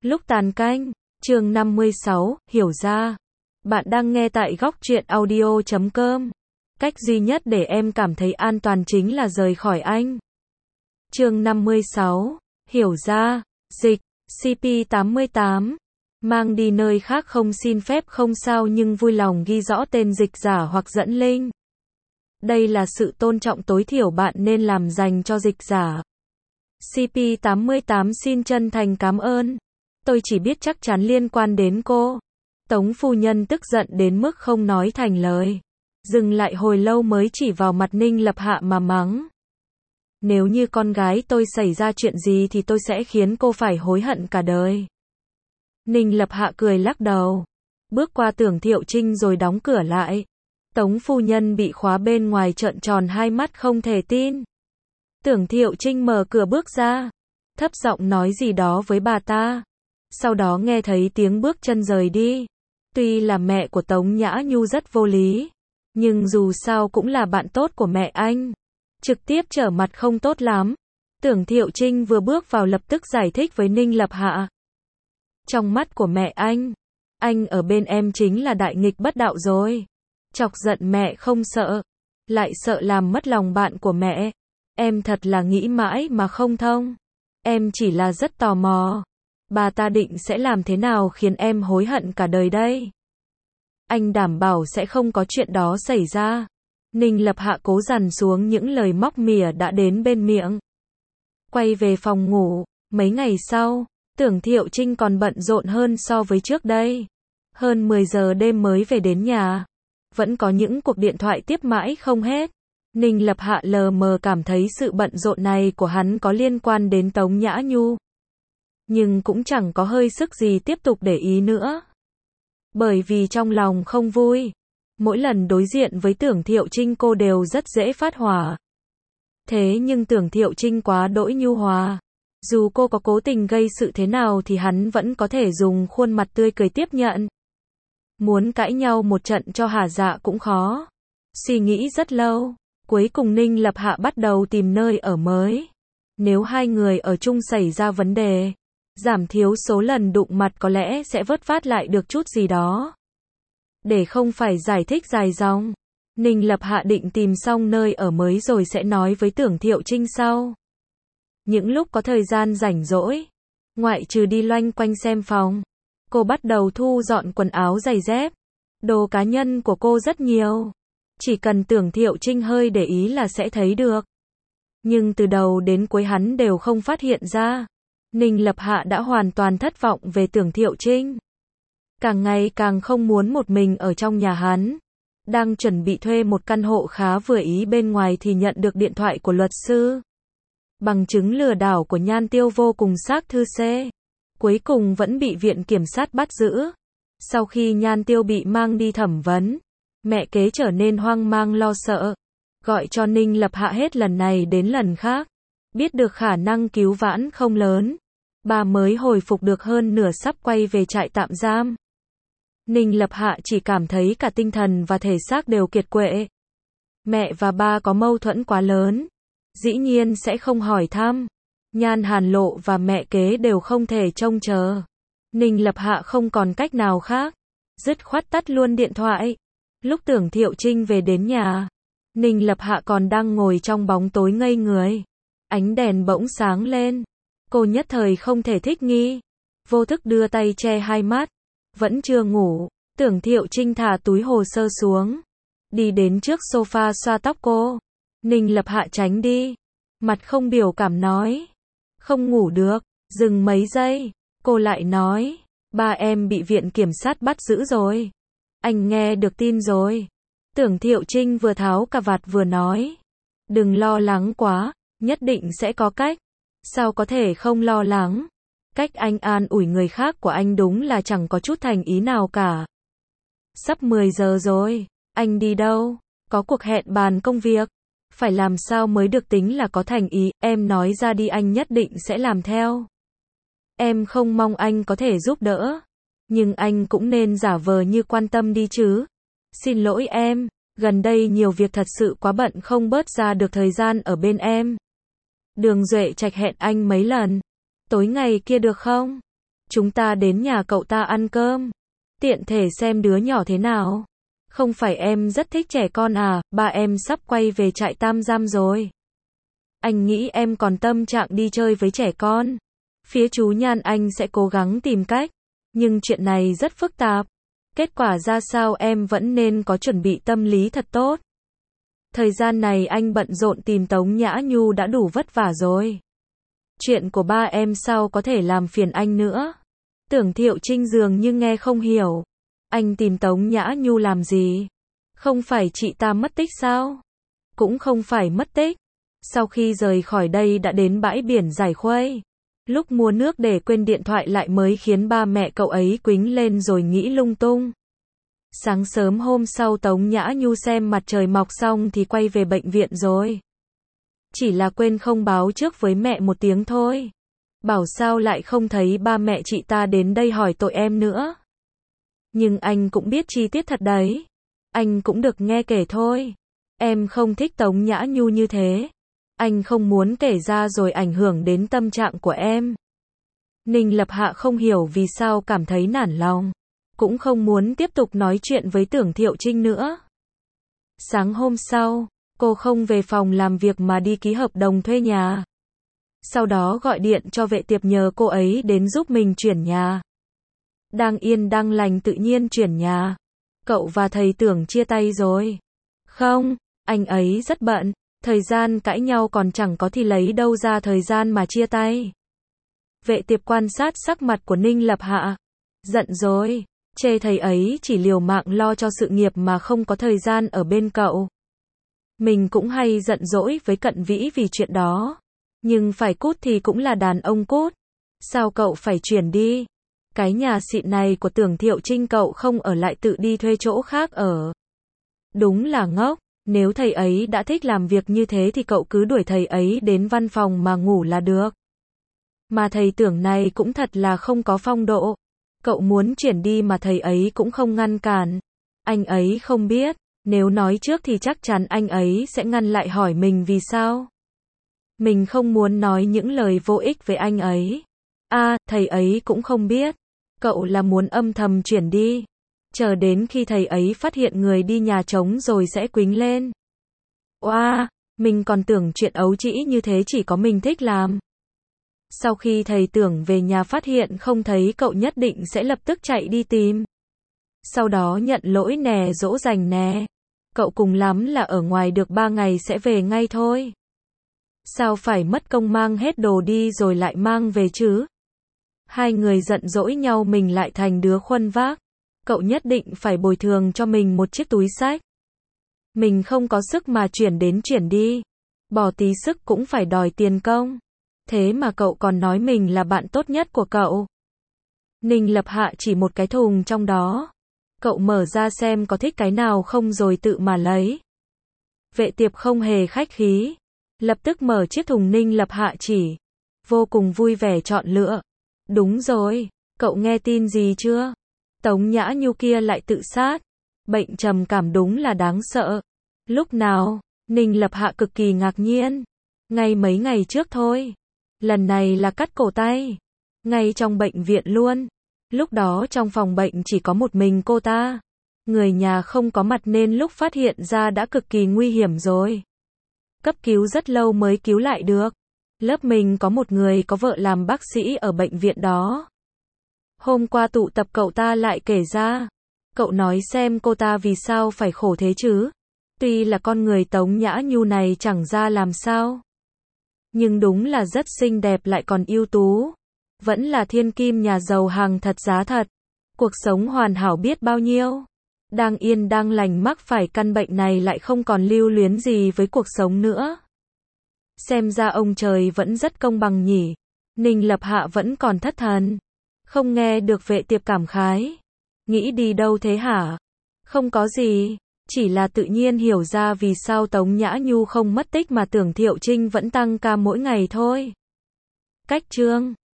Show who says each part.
Speaker 1: Lúc tàn canh, chương 56, hiểu ra. Bạn đang nghe tại góc truyện audio.com. Cách duy nhất để em cảm thấy an toàn chính là rời khỏi anh. Chương 56, hiểu ra. Dịch, CP88. Mang đi nơi khác không xin phép không sao nhưng vui lòng ghi rõ tên dịch giả hoặc dẫn link. Đây là sự tôn trọng tối thiểu bạn nên làm dành cho dịch giả. CP88 xin chân thành cảm ơn. Tôi chỉ biết chắc chắn liên quan đến cô. Tống phu nhân tức giận đến mức không nói thành lời. Dừng lại hồi lâu mới chỉ vào mặt Ninh Lập Hạ mà mắng. Nếu như con gái tôi xảy ra chuyện gì thì tôi sẽ khiến cô phải hối hận cả đời. Ninh Lập Hạ cười lắc đầu. Bước qua Tưởng Thiệu Trinh rồi đóng cửa lại. Tống phu nhân bị khóa bên ngoài trợn tròn hai mắt không thể tin. Tưởng Thiệu Trinh mở cửa bước ra. Thấp giọng nói gì đó với bà ta. Sau đó nghe thấy tiếng bước chân rời đi. Tuy là mẹ của Tống Nhã Nhu rất vô lý. Nhưng dù sao cũng là bạn tốt của mẹ anh. Trực tiếp trở mặt không tốt lắm. Tưởng Thiệu Trinh vừa bước vào lập tức giải thích với Ninh Lập Hạ. Trong mắt của mẹ anh ở bên em chính là đại nghịch bất đạo rồi. Chọc giận mẹ không sợ. Lại sợ làm mất lòng bạn của mẹ. Em thật là nghĩ mãi mà không thông. Em chỉ là rất tò mò. Bà ta định sẽ làm thế nào khiến em hối hận cả đời đây? Anh đảm bảo sẽ không có chuyện đó xảy ra. Ninh Lập Hạ cố dằn xuống những lời móc mỉa đã đến bên miệng. Quay về phòng ngủ, mấy ngày sau, Tưởng Thiệu Trinh còn bận rộn hơn so với trước đây. Hơn 10 giờ đêm mới về đến nhà. Vẫn có những cuộc điện thoại tiếp mãi không hết. Ninh Lập Hạ lờ mờ cảm thấy sự bận rộn này của hắn có liên quan đến Tống Nhã Nhu. Nhưng cũng chẳng có hơi sức gì tiếp tục để ý nữa. Bởi vì trong lòng không vui. Mỗi lần đối diện với Tưởng Thiệu Trinh cô đều rất dễ phát hỏa. Thế nhưng Tưởng Thiệu Trinh quá đỗi nhu hòa. Dù cô có cố tình gây sự thế nào thì hắn vẫn có thể dùng khuôn mặt tươi cười tiếp nhận. Muốn cãi nhau một trận cho hả dạ cũng khó. Suy nghĩ rất lâu. Cuối cùng Ninh Lập Hạ bắt đầu tìm nơi ở mới. Nếu hai người ở chung xảy ra vấn đề, giảm thiếu số lần đụng mặt có lẽ sẽ vớt vát lại được chút gì đó. Để không phải giải thích dài dòng, Ninh Lập Hạ định tìm xong nơi ở mới rồi sẽ nói với Tưởng Thiệu Trinh sau. Những lúc có thời gian rảnh rỗi, ngoại trừ đi loanh quanh xem phòng, cô bắt đầu thu dọn quần áo giày dép. Đồ cá nhân của cô rất nhiều. Chỉ cần Tưởng Thiệu Trinh hơi để ý là sẽ thấy được. Nhưng từ đầu đến cuối hắn đều không phát hiện ra. Ninh Lập Hạ đã hoàn toàn thất vọng về Tưởng Thiệu Trinh. Càng ngày càng không muốn một mình ở trong nhà hắn. Đang chuẩn bị thuê một căn hộ khá vừa ý bên ngoài thì nhận được điện thoại của luật sư. Bằng chứng lừa đảo của Nhan Tiêu vô cùng xác thư C. Cuối cùng vẫn bị viện kiểm sát bắt giữ. Sau khi Nhan Tiêu bị mang đi thẩm vấn, mẹ kế trở nên hoang mang lo sợ. Gọi cho Ninh Lập Hạ hết lần này đến lần khác. Biết được khả năng cứu vãn không lớn. Bà mới hồi phục được hơn nửa sắp quay về trại tạm giam. Ninh Lập Hạ chỉ cảm thấy cả tinh thần và thể xác đều kiệt quệ. Mẹ và ba có mâu thuẫn quá lớn. Dĩ nhiên sẽ không hỏi thăm. Nhan Hàn Lộ và mẹ kế đều không thể trông chờ. Ninh Lập Hạ không còn cách nào khác. Dứt khoát tắt luôn điện thoại. Lúc Tưởng Thiệu Trinh về đến nhà, Ninh Lập Hạ còn đang ngồi trong bóng tối ngây người. Ánh đèn bỗng sáng lên. Cô nhất thời không thể thích nghi. Vô thức đưa tay che hai mắt. Vẫn chưa ngủ. Tưởng Thiệu Trinh thả túi hồ sơ xuống. Đi đến trước sofa xoa tóc cô. Ninh Lập Hạ tránh đi. Mặt không biểu cảm nói. Không ngủ được. Dừng mấy giây. Cô lại nói. Ba em bị viện kiểm sát bắt giữ rồi. Anh nghe được tin rồi. Tưởng Thiệu Trinh vừa tháo cà vạt vừa nói. Đừng lo lắng quá. Nhất định sẽ có cách. Sao có thể không lo lắng? Cách anh an ủi người khác của anh đúng là chẳng có chút thành ý nào cả. Sắp 10 giờ rồi. Anh đi đâu? Có cuộc hẹn bàn công việc. Phải làm sao mới được tính là có thành ý. Em nói ra đi anh nhất định sẽ làm theo. Em không mong anh có thể giúp đỡ. Nhưng anh cũng nên giả vờ như quan tâm đi chứ. Xin lỗi em. Gần đây nhiều việc thật sự quá bận không bớt ra được thời gian ở bên em. Đường Duệ Trạch hẹn anh mấy lần. Tối ngày kia được không? Chúng ta đến nhà cậu ta ăn cơm. Tiện thể xem đứa nhỏ thế nào. Không phải em rất thích trẻ con à, ba em sắp quay về trại tạm giam rồi. Anh nghĩ em còn tâm trạng đi chơi với trẻ con. Phía chú Nhan anh sẽ cố gắng tìm cách. Nhưng chuyện này rất phức tạp. Kết quả ra sao em vẫn nên có chuẩn bị tâm lý thật tốt. Thời gian này anh bận rộn tìm Tống Nhã Nhu đã đủ vất vả rồi. Chuyện của ba em sao có thể làm phiền anh nữa. Tưởng Thiệu Trinh dường như nghe không hiểu. Anh tìm Tống Nhã Nhu làm gì? Không phải chị ta mất tích sao? Cũng không phải mất tích. Sau khi rời khỏi đây đã đến bãi biển Giải Khuây. Lúc mua nước để quên điện thoại lại mới khiến ba mẹ cậu ấy quýnh lên rồi nghĩ lung tung. Sáng sớm hôm sau Tống Nhã Nhu xem mặt trời mọc xong thì quay về bệnh viện rồi. Chỉ là quên không báo trước với mẹ một tiếng thôi. Bảo sao lại không thấy ba mẹ chị ta đến đây hỏi tội em nữa. Nhưng anh cũng biết chi tiết thật đấy. Anh cũng được nghe kể thôi. Em không thích Tống Nhã Nhu như thế. Anh không muốn kể ra rồi ảnh hưởng đến tâm trạng của em. Ninh Lập Hạ không hiểu vì sao cảm thấy nản lòng. Cũng không muốn tiếp tục nói chuyện với Tưởng Thiệu Trinh nữa. Sáng hôm sau, cô không về phòng làm việc mà đi ký hợp đồng thuê nhà. Sau đó gọi điện cho Vệ Tiệp nhờ cô ấy đến giúp mình chuyển nhà. Đang yên đang lành tự nhiên chuyển nhà. Cậu và thầy Tưởng chia tay rồi. Không, anh ấy rất bận. Thời gian cãi nhau còn chẳng có thì lấy đâu ra thời gian mà chia tay. Vệ Tiệp quan sát sắc mặt của Ninh Lập Hạ. Giận rồi. Chê thầy ấy chỉ liều mạng lo cho sự nghiệp mà không có thời gian ở bên cậu. Mình cũng hay giận dỗi với Cận Vĩ vì chuyện đó. Nhưng phải cút thì cũng là đàn ông cút. Sao cậu phải chuyển đi? Cái nhà xịn này của Tưởng Thiệu Trinh cậu không ở lại tự đi thuê chỗ khác ở. Đúng là ngốc. Nếu thầy ấy đã thích làm việc như thế thì cậu cứ đuổi thầy ấy đến văn phòng mà ngủ là được. Mà thầy Tưởng này cũng thật là không có phong độ. Cậu muốn chuyển đi mà thầy ấy cũng không ngăn cản. Anh ấy không biết. Nếu nói trước thì chắc chắn anh ấy sẽ ngăn lại hỏi mình vì sao. Mình không muốn nói những lời vô ích với anh ấy. Thầy ấy cũng không biết. Cậu là muốn âm thầm chuyển đi. Chờ đến khi thầy ấy phát hiện người đi nhà trống rồi sẽ quýnh lên. Mình còn tưởng chuyện ấu trĩ như thế chỉ có mình thích làm. Sau khi thầy Tưởng về nhà phát hiện không thấy cậu nhất định sẽ lập tức chạy đi tìm. Sau đó nhận lỗi nè dỗ dành nè. Cậu cùng lắm là ở ngoài được 3 ngày sẽ về ngay thôi. Sao phải mất công mang hết đồ đi rồi lại mang về chứ? Hai người giận dỗi nhau mình lại thành đứa khuân vác. Cậu nhất định phải bồi thường cho mình một chiếc túi xách. Mình không có sức mà chuyển đến chuyển đi. Bỏ tí sức cũng phải đòi tiền công. Thế mà cậu còn nói mình là bạn tốt nhất của cậu. Ninh Lập Hạ chỉ một cái thùng trong đó. Cậu mở ra xem có thích cái nào không rồi tự mà lấy. Vệ Tiệp không hề khách khí. Lập tức mở chiếc thùng Ninh Lập Hạ chỉ. Vô cùng vui vẻ chọn lựa. Đúng rồi, cậu nghe tin gì chưa? Tống Nhã Nhu kia lại tự sát. Bệnh trầm cảm đúng là đáng sợ. Lúc nào? Ninh Lập Hạ cực kỳ ngạc nhiên. Ngay mấy ngày trước thôi. Lần này là cắt cổ tay. Ngay trong bệnh viện luôn. Lúc đó trong phòng bệnh chỉ có một mình cô ta. Người nhà không có mặt nên lúc phát hiện ra đã cực kỳ nguy hiểm rồi. Cấp cứu rất lâu mới cứu lại được. Lớp mình có một người có vợ làm bác sĩ ở bệnh viện đó. Hôm qua tụ tập cậu ta lại kể ra. Cậu nói xem cô ta vì sao phải khổ thế chứ. Tuy là con người Tống Nhã Nhu này chẳng ra làm sao. Nhưng đúng là rất xinh đẹp lại còn ưu tú. Vẫn là thiên kim nhà giàu hàng thật giá thật. Cuộc sống hoàn hảo biết bao nhiêu. Đang yên đang lành mắc phải căn bệnh này lại không còn lưu luyến gì với cuộc sống nữa. Xem ra ông trời vẫn rất công bằng nhỉ. Ninh Lập Hạ vẫn còn thất thần. Không nghe được Vệ Tiệp cảm khái. Nghĩ đi đâu thế hả? Không có gì. Chỉ là tự nhiên hiểu ra vì sao Tống Nhã Nhu không mất tích mà Tưởng Thiệu Trinh vẫn tăng ca mỗi ngày thôi. Cách chương